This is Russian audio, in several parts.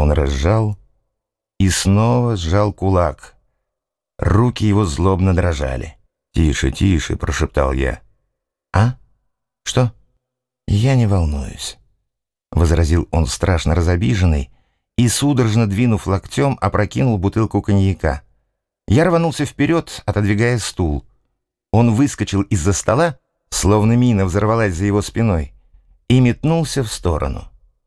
Он разжал и снова сжал кулак. Руки его злобно дрожали. «Тише, тише», — прошептал я. «А? Что? Я не волнуюсь», — возразил он, страшно разобиженный, и, судорожно двинув локтем, опрокинул бутылку коньяка. Я рванулся вперед, отодвигая стул. Он выскочил из-за стола, словно мина взорвалась за его спиной, и метнулся в сторону.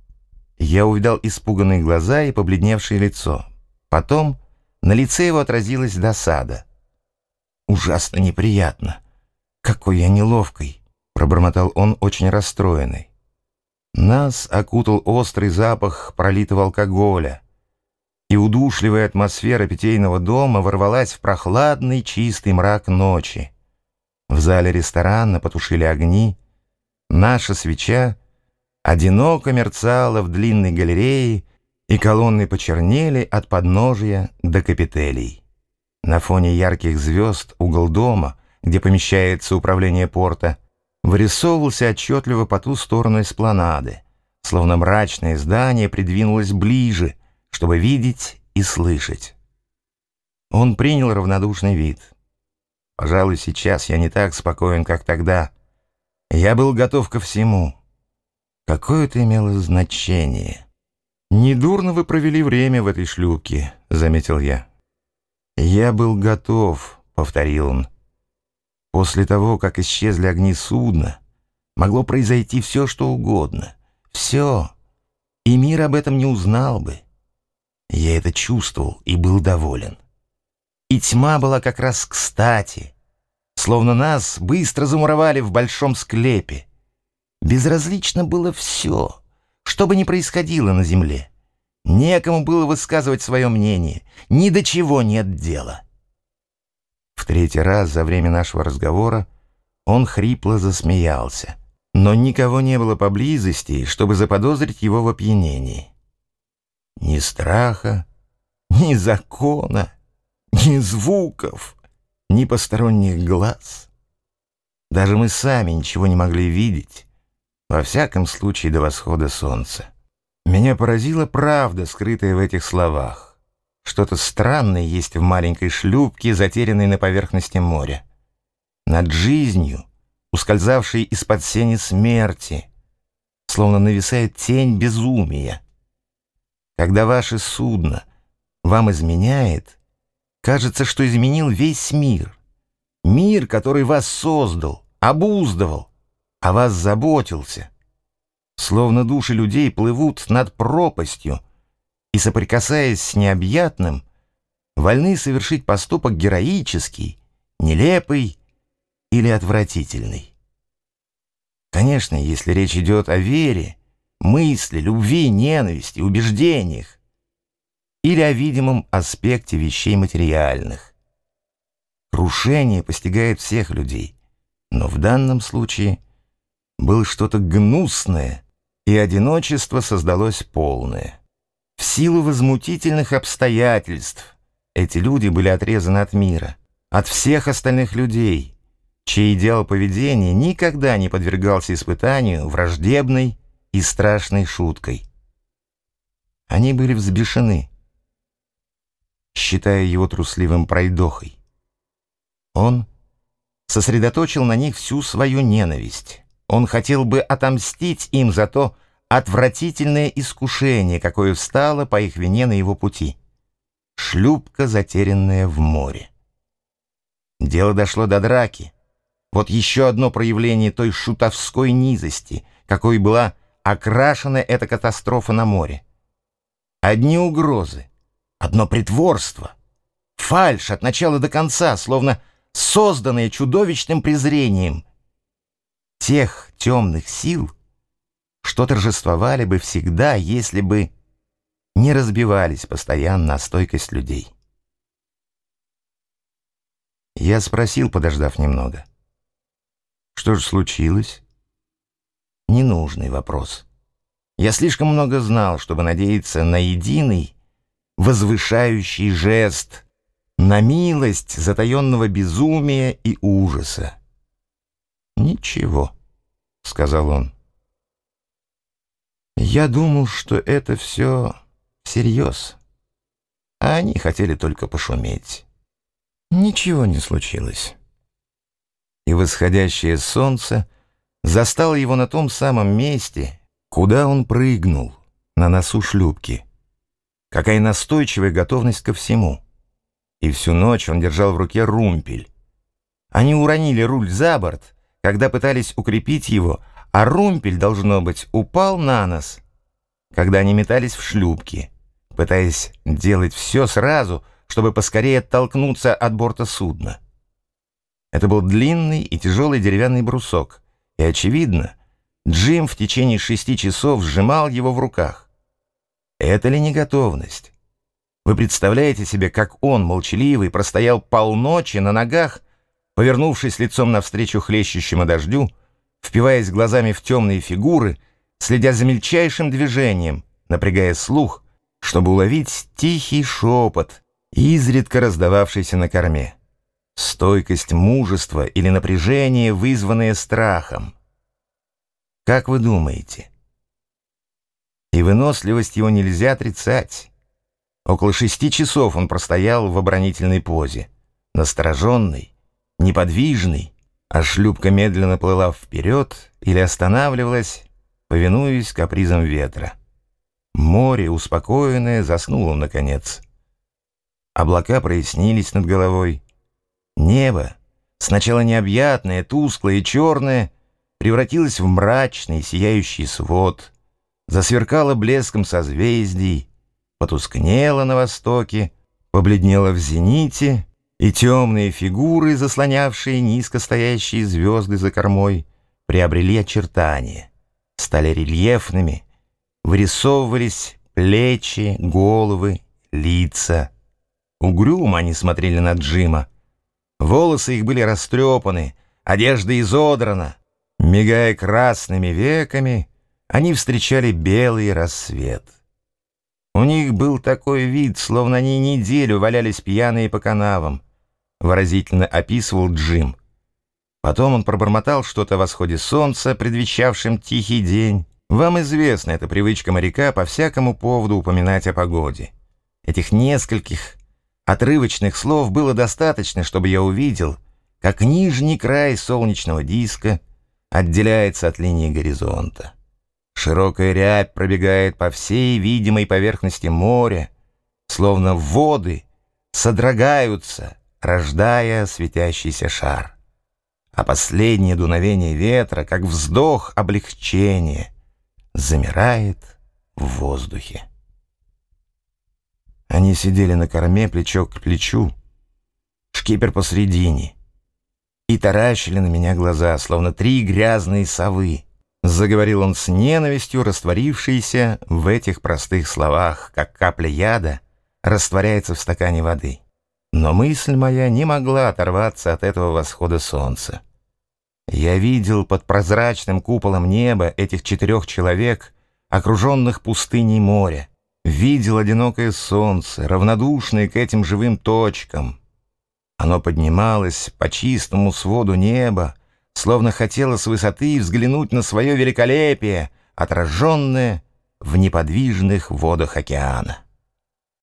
Я увидал испуганные глаза и побледневшее лицо. Потом на лице его отразилась досада. «Ужасно неприятно. Какой я неловкий», — пробормотал он, очень расстроенный. Нас окутал острый запах пролитого алкоголя, и удушливая атмосфера питейного дома ворвалась в прохладный чистый мрак ночи. В зале ресторана потушили огни. Наша свеча одиноко мерцала в длинной галерее, и колонны почернели от подножия до капителей. На фоне ярких звезд угол дома, где помещается управление порта, вырисовывался отчетливо по ту сторону эспланады, словно мрачное здание придвинулось ближе, чтобы видеть и слышать. Он принял равнодушный вид. Пожалуй, сейчас я не так спокоен, как тогда. Я был готов ко всему. Какое это имело значение? «Недурно вы провели время в этой шлюпке», — заметил я. «Я был готов», — повторил он. «После того, как исчезли огни судна, могло произойти все, что угодно. Все. И мир об этом не узнал бы. Я это чувствовал и был доволен. И тьма была как раз кстати, словно нас быстро замуровали в большом склепе. Безразлично было все, что бы ни происходило на земле. Некому было высказывать свое мнение, ни до чего нет дела». В третий раз за время нашего разговора он хрипло засмеялся, но никого не было поблизости, чтобы заподозрить его в опьянении. Ни страха, ни закона, ни звуков, ни посторонних глаз. Даже мы сами ничего не могли видеть, во всяком случае до восхода солнца. Меня поразила правда, скрытая в этих словах. Что-то странное есть в маленькой шлюпке, затерянной на поверхности моря. Над жизнью, ускользавшей из-под сени смерти, словно нависает тень безумия. Когда ваше судно вам изменяет, кажется, что изменил весь мир. Мир, который вас создал, обуздывал, о вас заботился. Словно души людей плывут над пропастью и, соприкасаясь с необъятным, вольны совершить поступок героический, нелепый или отвратительный. Конечно, если речь идет о вере, мысли, любви, ненависти, убеждениях или о видимом аспекте вещей материальных. Крушение постигает всех людей, но в данном случае было что-то гнусное, и одиночество создалось полное. В силу возмутительных обстоятельств эти люди были отрезаны от мира, от всех остальных людей, чей идеал поведения никогда не подвергался испытанию враждебной и страшной шуткой. Они были взбешены, считая его трусливым пройдохой. Он сосредоточил на них всю свою ненависть. Он хотел бы отомстить им за то отвратительное искушение, какое встало по их вине на его пути. Шлюпка, затерянная в море. Дело дошло до драки. Вот еще одно проявление той шутовской низости, какой была окрашена эта катастрофа на море. Одни угрозы, одно притворство, фальшь от начала до конца, словно созданная чудовищным презрением тех темных сил, что торжествовали бы всегда, если бы не разбивались постоянно о стойкость людей. Я спросил, подождав немного: «Что же случилось?» Ненужный вопрос. Я слишком много знал, чтобы надеяться на единый, возвышающий жест, на милость затаенного безумия и ужаса. «Ничего», — сказал он. «Я думал, что это все всерьез, а они хотели только пошуметь. Ничего не случилось. И восходящее солнце застало его на том самом месте, куда он прыгнул, на носу шлюпки. Какая настойчивая готовность ко всему. И всю ночь он держал в руке румпель. Они уронили руль за борт, когда пытались укрепить его, а румпель, должно быть, упал на нос, когда они метались в шлюпке, пытаясь делать все сразу, чтобы поскорее оттолкнуться от борта судна. Это был длинный и тяжелый деревянный брусок, и, очевидно, Джим в течение 6 часов сжимал его в руках. Это ли не готовность? Вы представляете себе, как он, молчаливый, простоял полночи на ногах, повернувшись лицом навстречу хлещущему дождю, впиваясь глазами в темные фигуры, следя за мельчайшим движением, напрягая слух, чтобы уловить тихий шепот, изредка раздававшийся на корме. Стойкость мужества или напряжение, вызванное страхом. Как вы думаете? И выносливость его нельзя отрицать. Около 6 часов он простоял в оборонительной позе, настороженный, неподвижный, а шлюпка медленно плыла вперед или останавливалась, повинуясь капризам ветра. Море, успокоенное, заснуло наконец. Облака прояснились над головой. Небо, сначала необъятное, тусклое и черное, превратилось в мрачный, сияющий свод, засверкало блеском созвездий, потускнело на востоке, побледнело в зените, и темные фигуры, заслонявшие низко стоящие звезды за кормой, приобрели очертания, стали рельефными, вырисовывались плечи, головы, лица. Угрюмо они смотрели на Джима. Волосы их были растрепаны, одежда изодрана. Мигая красными веками, они встречали белый рассвет. У них был такой вид, словно они неделю валялись пьяные по канавам, выразительно описывал Джим. Потом он пробормотал что-то о восходе солнца, предвещавшем тихий день. Вам известна эта привычка моряка по всякому поводу упоминать о погоде. Этих нескольких отрывочных слов было достаточно, чтобы я увидел, как нижний край солнечного диска отделяется от линии горизонта. Широкая рябь пробегает по всей видимой поверхности моря, словно воды содрогаются, рождая светящийся шар. А последнее дуновение ветра, как вздох облегчения, замирает в воздухе. Они сидели на корме плечо к плечу, шкипер посредине, и таращили на меня глаза, словно 3 грязные совы. Заговорил он с ненавистью, растворившейся в этих простых словах, как капля яда растворяется в стакане воды. Но мысль моя не могла оторваться от этого восхода солнца. Я видел под прозрачным куполом неба этих 4 человек, окруженных пустыней моря. Видел одинокое солнце, равнодушное к этим живым точкам. Оно поднималось по чистому своду неба, словно хотело с высоты взглянуть на свое великолепие, отраженное в неподвижных водах океана.